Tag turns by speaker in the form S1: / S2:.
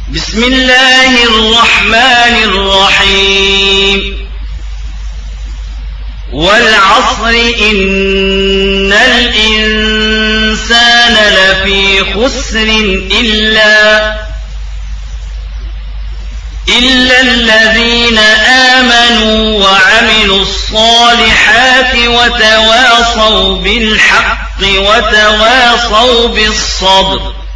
S1: بسم الله الرحمن الرحيم والعصر إن الإنسان لفي خسر إلا الذين آمنوا وعملوا الصالحات وتواصوا بالحق وتواصوا بالصبر